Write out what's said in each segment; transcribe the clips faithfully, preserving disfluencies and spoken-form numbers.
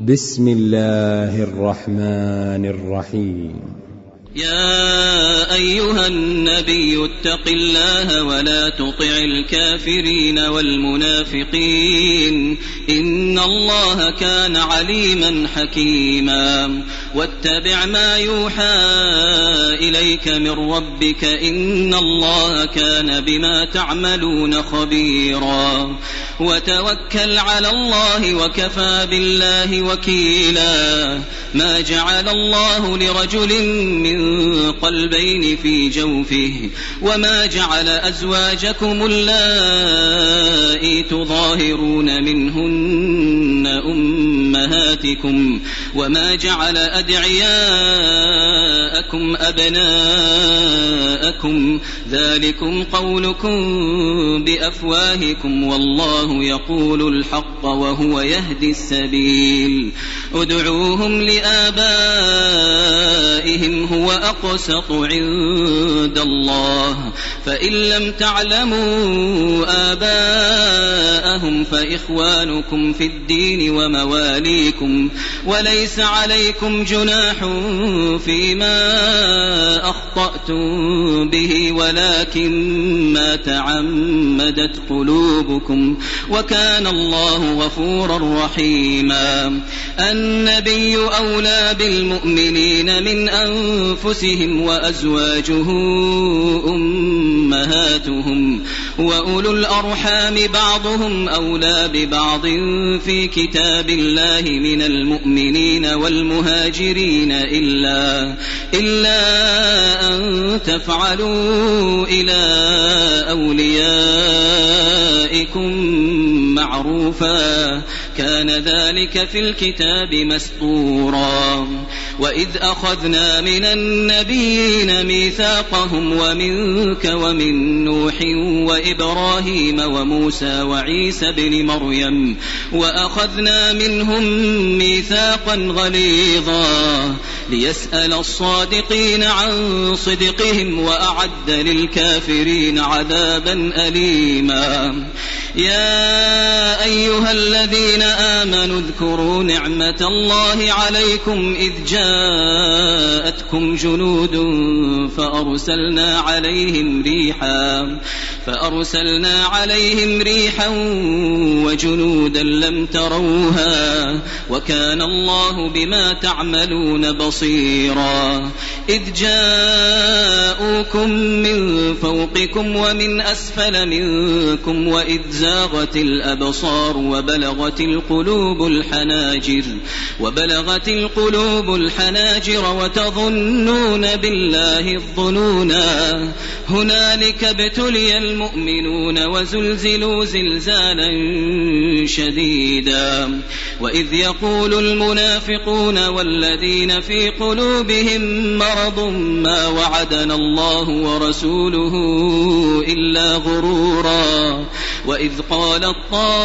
بسم الله الرحمن الرحيم. يا أيها النبي اتق الله ولا تطع الكافرين والمنافقين إن الله كان عليما حكيما واتبع ما يوحى إليك من ربك إن الله كان بما تعملون خبيرا وتوكل على الله وكفى بالله وكيلا ما جعل الله لرجل من قلبين في جوفه وما جعل أزواجكم اللائي تظاهرون منهن أمهاتكم وما جعل أدعياءكم أبناءكم ذلكم قولكم بأفواهكم والله يقول الحق وهو يهدي السبيل ادعوهم لآبائهم هو أقسط عند الله فإن لم تعلموا آباءهم فإخوانكم في الدين ومواليكم وليس عليكم جناح فيما أخطأتم به ولكن ما تعمدت قلوبكم وكان الله غفورا رحيما. النبي أولى بالمؤمنين من أنفسهم وأزواجه أمهاتهم وأولو الأرحام بعضهم أولى ببعض في كتاب الله من المؤمنين والمهاجرين إلا, إلا أن تفعلوا إلى أوليائكم معروفا كان ذلك في الكتاب مسطورا. وإذ أخذنا من النبيين ميثاقهم ومنك ومن نوح وإبراهيم وموسى وعيسى بن مريم وأخذنا منهم ميثاقا غليظا ليسأل الصادقين عن صدقهم وأعد للكافرين عذابا أليما. يا أيها الذين آمنوا اذكروا نعمة الله عليكم إذ جاءتكم جنود فأرسلنا عليهم ريحا فأرسلنا عليهم ريحا وجنودا لم تروها وكان الله بما تعملون بصيرا. إذ جاءوكم من فوقكم ومن أسفل منكم وإذ زاغت الأبصار وبلغت القلوب الحناجر وبلغت القلوب الحناجر وتظنون بالله الظنونا هنالك ابتلي المؤمنون وزلزلوا زلزالا شديدا. وإذ يقول المنافقون والذين في قلوبهم مرض ما وعدنا الله ورسوله إلا غرورا. وإذ قالت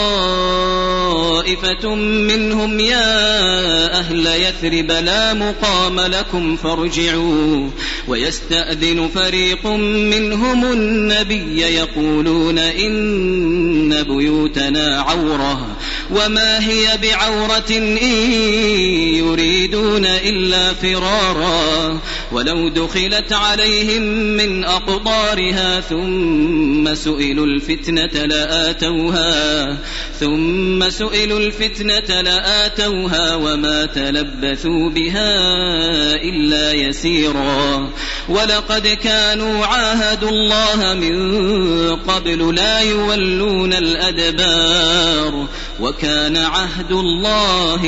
طائفة منهم يا أهل يثرب لا مقام لكم فارجعوا ويستأذن فريق منهم النبي يقولون إن بيوتنا عورة وما هي بعورة إن يريدون إلا فرارا ولو دخلت عليهم من أقطارها ثم سئلوا الفتنة لآتوها ثم سئلوا الفتنة لآتوها وما تلبثوا بها إلا يسيرا. ولقد كانوا عاهدوا الله من قبل لا يولون الأدبار وكان عهد الله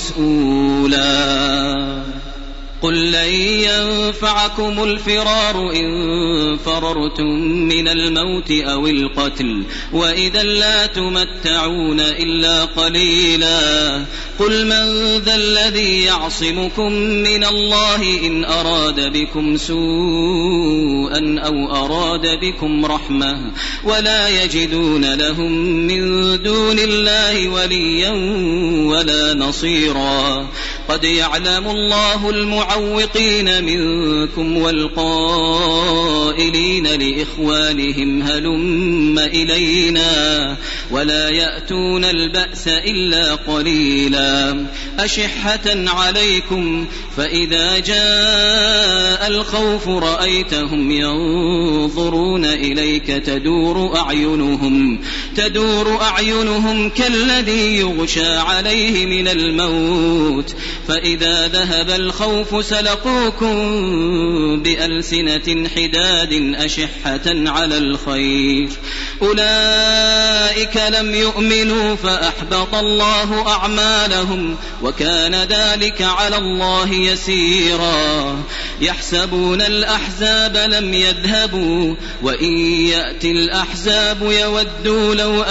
مسؤولا. قل لن ينفعكم الفرار إن فررتم من الموت أو القتل وإذا لا تمتعون إلا قليلا. قل من ذا الذي يعصمكم من الله إن أراد بكم سوءا أو أراد بكم رحمة ولا يجدون لهم من دون الله وليا ولا نصيرا. قد يعلم الله المعوقين منكم والقائلين لإخوانهم هلم إلينا ولا يأتون البأس إلا قليلا أشحة عليكم فإذا جاء الخوف رأيتهم ينظرون إليك تدور أعينهم تدور أعينهم كالذي يغشى عليه من الموت فإذا ذهب الخوف سلقوكم بألسنة حداد أشحة على الخير أولئك لم يؤمنوا فأحبط الله أعمالهم وكان ذلك على الله يسيرا يحسبون الأحزاب لم يذهبوا وإن يأتي الأحزاب يودوا لو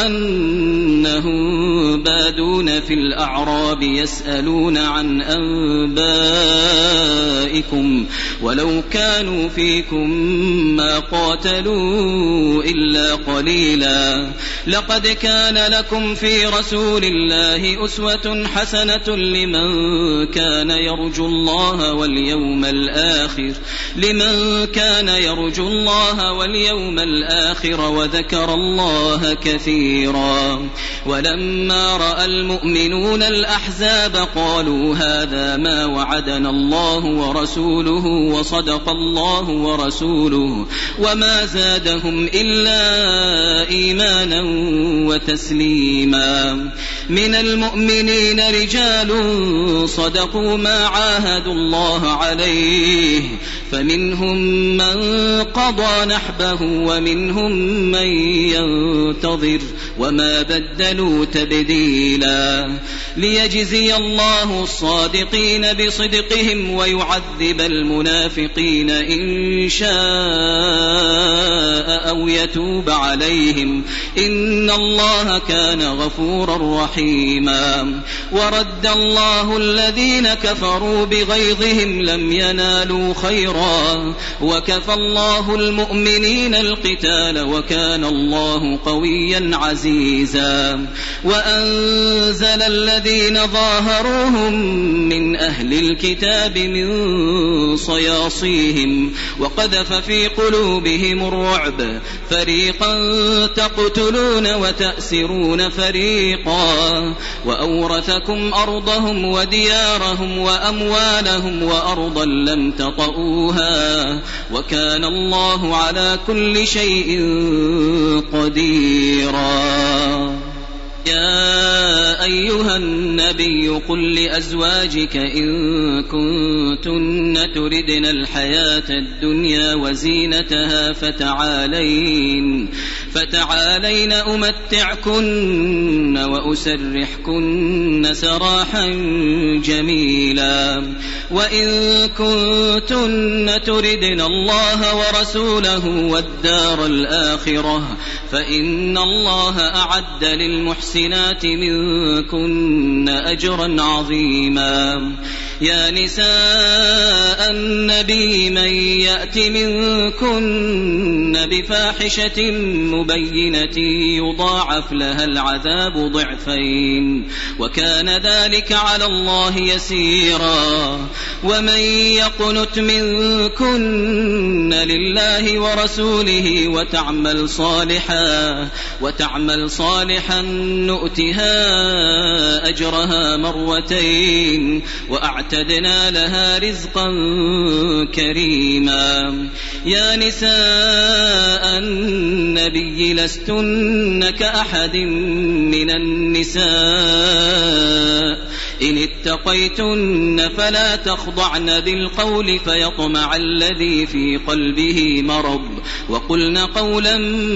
أنهم بادون في الأعراب يسألون عن أنبائكم ولو كانوا فيكم ما قاتلوا إلا قليلا لقد كان لكم في رسول الله أسوة حسنة لمن كان يرجو الله واليوم الآخر لمن كان يرجو الله واليوم الآخر وذكر الله كثيرا ولما رأى المؤمنون الأحزاب قالوا هذا ما وعدنا الله ورسوله وصدق الله ورسوله وما زادهم إلا إيمانا وتسليما من المؤمنين رجال صدقوا ما عاهدوا الله عليه فمنهم من قضى نحبه ومنهم من ينتظر وما بدلوا تبديلا ليجزي الله الصادقين بصدقهم ويعذب المنافقين إن شاء أو يتوب عليهم إن الله كان غفورا رحيما ورد الله الذين كفروا بغيظهم لم ينالوا خيرا وكفى الله المؤمنين القتال وكان الله قويا عزيزا وأنزل الذين ظاهروهم من أهل الكتاب من صياصيهم وقذف في قلوبهم الرعب فريقا تقتلون وتأسرون فريقا وأورثكم أرضهم وديارهم وأموالهم وأرضا لم تطئوها وكان الله على كل شيء قديرا يا أيها النبي قل لأزواجك إن كنتن تردن الحياة الدنيا وزينتها فتعالين فتعالين أمتعكن وأسرحكن سراحا جميلا وإن كنتن تردن الله ورسوله والدار الآخرة فإن الله أعد للمحسنات منكن أجرا عظيما يا نساء النبي من يأت منكن بفاحشة مبينة يضاعف لها العذاب ضعفين وكان ذلك على الله يسيرا ومن يقنت منكن لله ورسوله وتعمل صالحا وتعمل صالحا نؤتها أجرها مرتين وأعتدنا لها رزقا كريما يا نساء النبي لستن كأحد من النساء إن اتقيتن فلا تخضعن بالقول فيطمع الذي في قلبه مرض وقلن قولا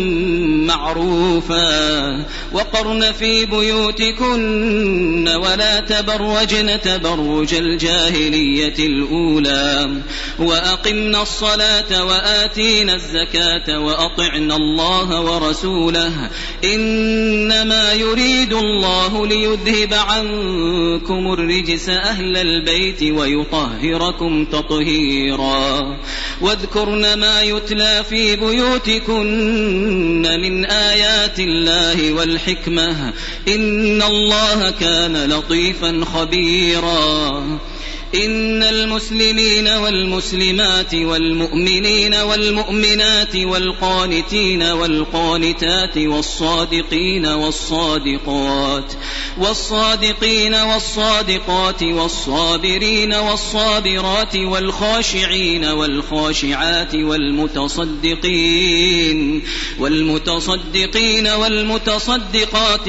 معروفا وقرن في بيوتكن ولا تبرجن تبرج الجاهلية الأولى وأقمنا الصلاة وآتينا الزكاة وأطعنا الله ورسوله إنما يريد الله ليذهب عنكم الرجس أهل البيت ويطهركم تطهيرا واذكرن ما يتلى في بيوتكن من آيات الله والحكمة إن الله كان لطيفا خبيرا إن المسلمين والمسلمات والمؤمنين والمؤمنات والقانتين والقانتات والصادقين والصادقات والصادقين والصادقات والصابرين والصابرات والخاشعين والخاشعات والمتصدقين والمتصدقين والمتصدقات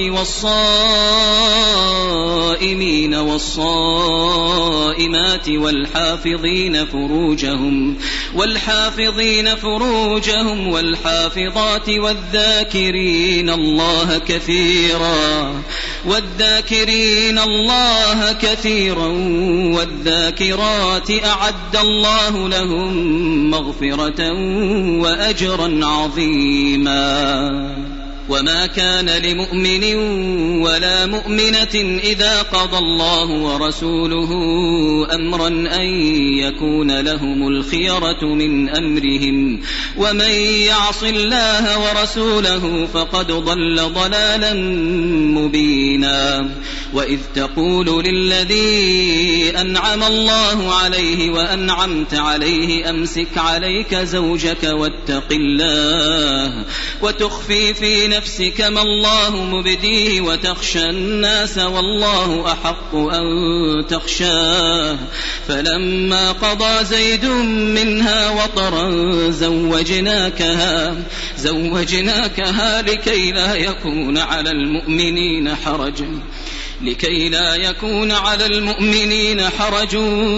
والصائمين والصائمات والحافظين فروجهم والحافظين فروجهم والحافظات والذاكرين الله كثيرا والذاكرين الله كثيرا والذاكرات أعد الله لهم مغفرة وأجرا عظيما. وما كان لمؤمن ولا مؤمنة إذا قضى الله ورسوله أمرا أن يكون لهم الخيرة من أمرهم ومن يعص الله ورسوله فقد ضل ضلالا مبينا. وإذ تقول للذي أنعم الله عليه وأنعمت عليه أمسك عليك زوجك واتق الله وتخفي في نفسك ما الله مبديه وتخشى الناس والله أحق أن تخشاه فلما قضى زيد منها وطرا زوجناكها زوجناكها لكي لا يكون على المؤمنين حرج لكي لا يكون على المؤمنين حرج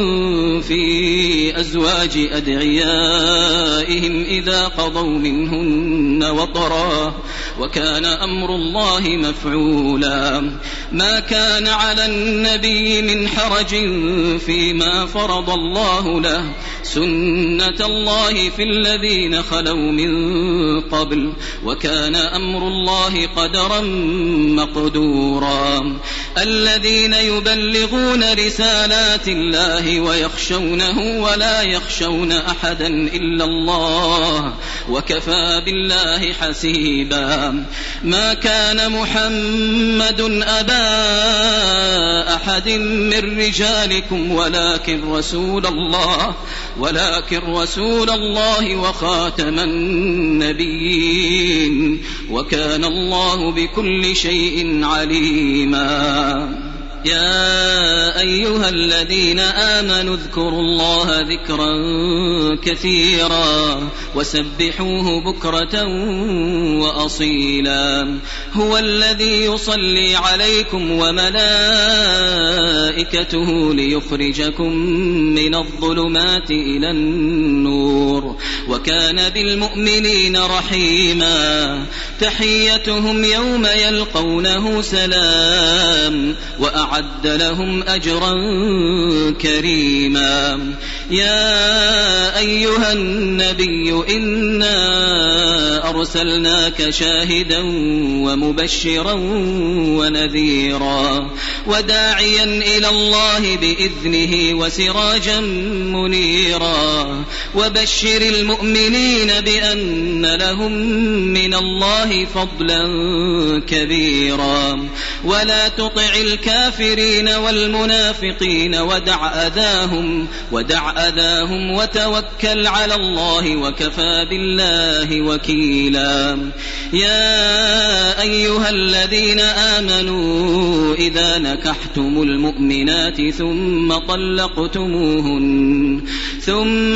في أزواج أدعيائهم إذا قضوا منهن وطرا وكان أمر الله مفعولا. ما كان على النبي من حرج فيما فرض الله له سنة الله في الذين خلوا من قبل وكان أمر الله قدرا مقدورا. الذين يبلغون رسالات الله ويخشونه ولا يخشون أحدا إلا الله وكفى بالله حسيبا. ما كان محمد أبا أحد من رجالكم ولكن رسول الله ولكن رسول الله وخاتم النبيين وكان الله بكل شيء عليما. يا أيها الذين آمنوا اذكروا الله ذكرا كثيرا وسبحوه بكرة وأصيلا. هو الذي يصلي عليكم وملائكته ليخرجكم من الظلمات إلى النور وكان بالمؤمنين رحيما. تحيتهم يوم يلقونه سلام وأعد لهم أجرا كريما. يا أيها النبي إنا أرسلناك شاهدا ومبشرا ونذيرا وداعيا إلى الله بإذنه وسراجا منيرا. وبشر المؤمنين بأن لهم من الله فضلا كبيرا ولا تطع الكافرين والمنافقين ودع أذاهم ودع أذاهم وتوكل على الله وكفى بالله وكيلا. يا أيها الذين آمنوا إذا نكحتم المؤمنات ثم طلقتموهن ثم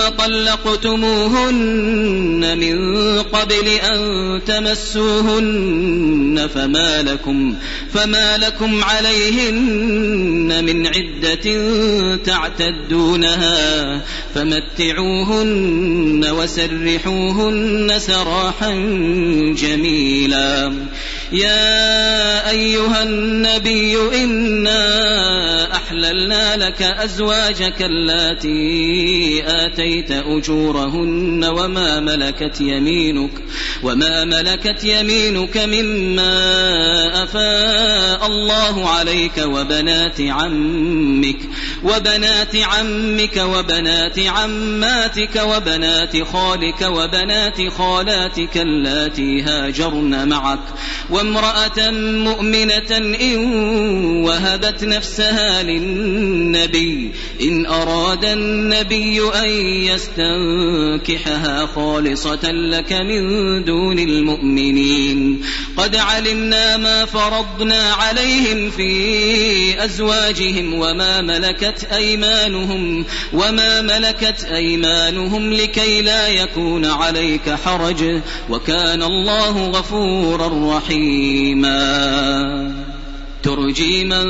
طلقتموهن من قبل أن تمسوهن فما لكم فما لكم عليهن من عدة تعتدونها فمتعوهن وسرحوهن سراحا جميلا. يا أيها النبي إنا أحللنا لك أزواجك اللاتي آتيت أجورهن وما ملكت يمينك وما ملكت يمينك مما أفاء الله عليك وبنات عمك وبنات عمك وبنات عماتك وبنات خالك وبنات خالاتك اللاتي هاجرن معك وامرأة مؤمنة إن وهبت نفسها للنبي إن أراد النبي أن يستنكحها خالصة لك من دون المؤمنين قد علمنا ما فرضنا عليهم في أزواجهم وما ملكت أيمانهم وما ملكت أيمانهم لكي لا يكون عليك حرج وكان الله غفورا رحيما ترجي من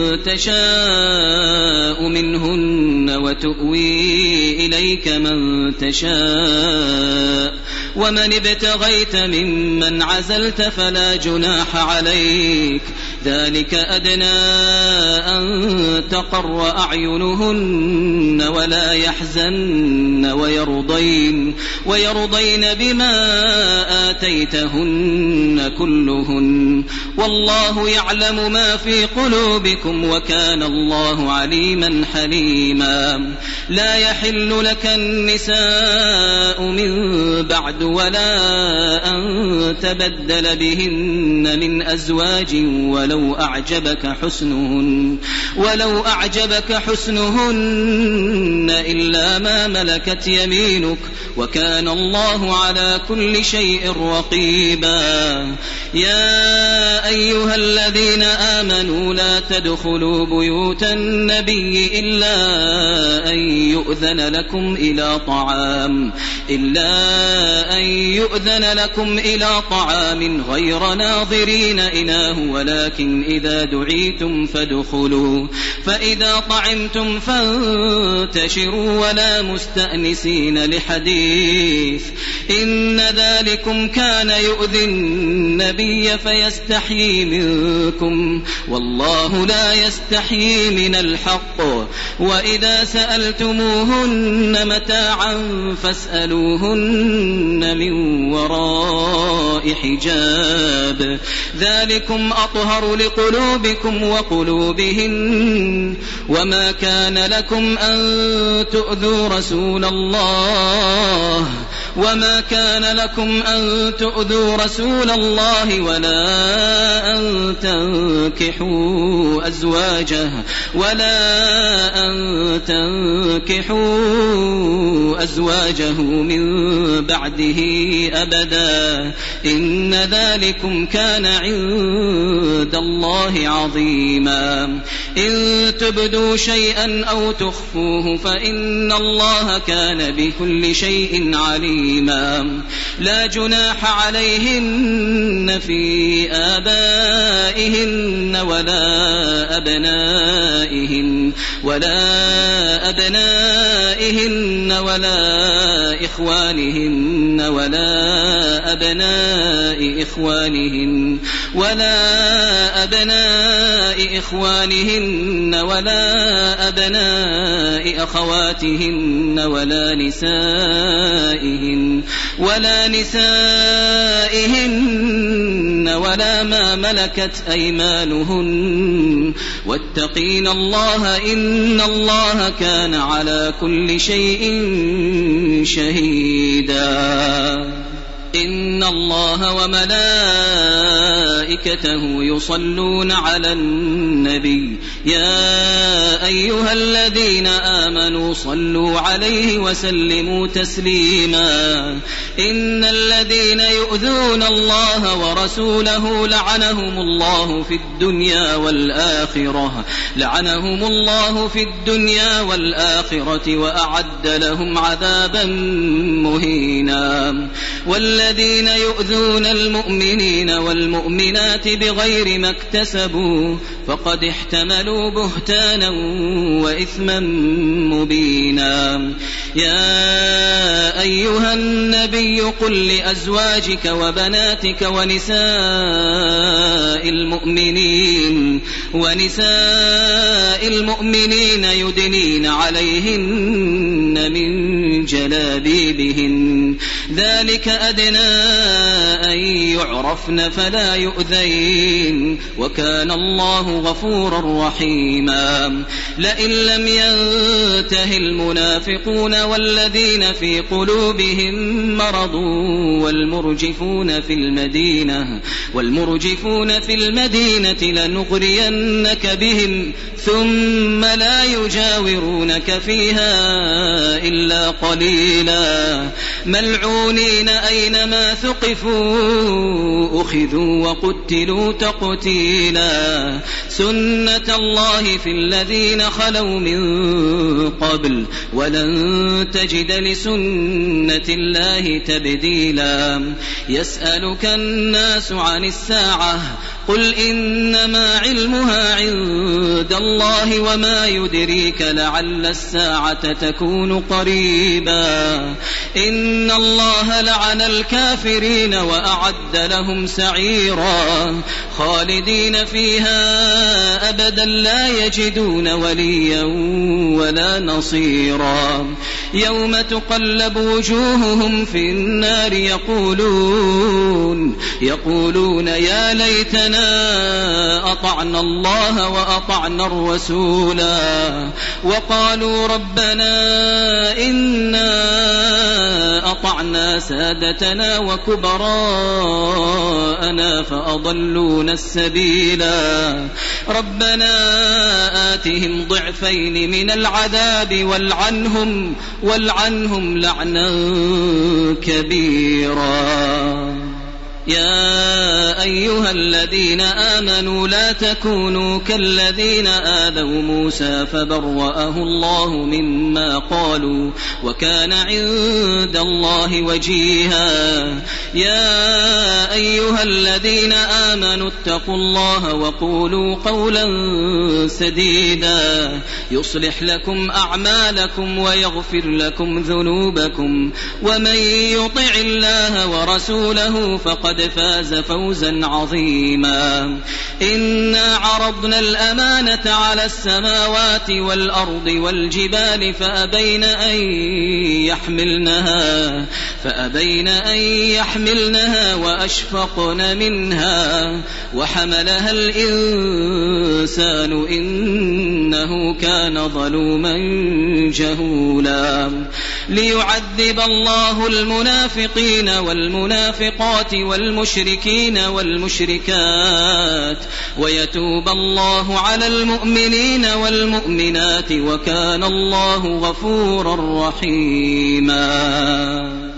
تشاء منهن وتؤوي إليك من تشاء ومن ابتغيت ممن عزلت فلا جناح عليك ذلك أدنى أن تقر أعينهن ولا يحزن ويرضين, ويرضين بما آتيتهن كلهن والله يعلم ما في قلوبكم وكان الله عليما حليما لا يحل لك النساء من بعد ولا أن تبدل بهن من أزواج ولو أعجبك حسنهن ولو أعجبك حسنهن إلا ما ملكت يمينك وكان الله على كل شيء رقيبا يا أيها الذين آمنوا لا تدخلوا بيوت النبي إلا أن يؤذن لكم إلى طعام إلا أن يؤذن لكم إلى طعام غير ناظرين إناه ولكن إذا دعيتم فادخلوا فإذا طعمتم فانتشروا ولا مستأنسين لحديث إن ذلكم كان يؤذي النبي فيستحيي منكم والله لا يستحيي من الحق وإذا سألتموهن متاعا فاسألوهن من وراء حجاب ذلكم أطهر لقلوبكم وقلوبهن وما كان لكم أن تؤذوا رسول الله وما كان لكم أن تؤذوا رسول الله ولا أن تنكحوا أزواجه ولا أن تنكحوا أزواجه من بعده أبدا إن ذلكم كان عند الله عظيما إن تبدوا شيئا أو تخفوه فإن الله كان بكل شيء عليما لا جناح عليهن في آبائهن ولا أبنائهن ولا أبنائهن ولا إخوانهن ولا أبناء إخوانهن ولا أبناء إخوانهن ولا أبناء أخواتهن ولا نسائهن ولا نسائهن ولا ما ملكت أيمانهن واتقين الله إن الله كان على كل شيء شهيدا إن الله وملائكته يصلون على النبي يا أيها الذين آمنوا صلوا عليه وسلموا تسليما إن الذين يؤذون الله ورسوله لعنهم الله في الدنيا والآخرة لعنهم الله في الدنيا والآخرة وأعد لهم عذابا مهينا والذين يؤذون المؤمنين والمؤمنات بغير ما اكتسبوا فقد احتملوا بهتانا وإثما مبينا يا أيها النبي قل لأزواجك وبناتك ونساء المؤمنين ونساء المؤمنين يدنين عليهن من جلابيبهن ذلك أدنى أن يعرفن فلا يؤذين وكان الله غفورا رحيما لئن لم ينته المنافقون والذين في قلوبهم مرض والمرجفون في المدينة والمرجفون في المدينة لنغرينك بهم ثم لا يجاورونك فيها إلا قليلا ملعونين أينما ثقفوا أخذوا وقتلوا تقتيلا سنة الله في الذين خلوا من قبل ولن تجد لسنة الله تبديلا يسألك الناس عن الساعة قل إنما علمها عند الله وما يدريك لعل الساعة تكون قريبا إن الله لعن الكافرين وأعد لهم سعيرا خالدين فيها أبدا لا يجدون وليا ولا نصيرا يوم تقلب وجوههم في النار يقولون يقولون يا ليتنا أطعنا الله وأطعنا الرسولا وقالوا ربنا إنا أطعنا سادتنا وكبراءنا فأضلونا السبيلا ربنا آتهم ضعفين من العذاب والعنهم والعنهم لعنا كبيرا يا أيها الذين آمنوا لا تكونوا كالذين آذوا موسى فبرأه الله مما قالوا وكان عند الله وجيها يا أيها الذين آمنوا اتقوا الله وقولوا قولا سديدا يصلح لكم أعمالكم ويغفر لكم ذنوبكم ومن يطع الله ورسوله فقد فاز فوزا عظيما إنا عرضنا الأمانة على السماوات والأرض والجبال فأبين أن يحملنها فأبين أن يحملنها وأشفقن منها وحملها الإنسان إنه كان ظلوما جهولا ليعذب الله المنافقين والمنافقات والمشركين والمشركات ويتوب الله على المؤمنين والمؤمنات وكان الله غفورا رحيما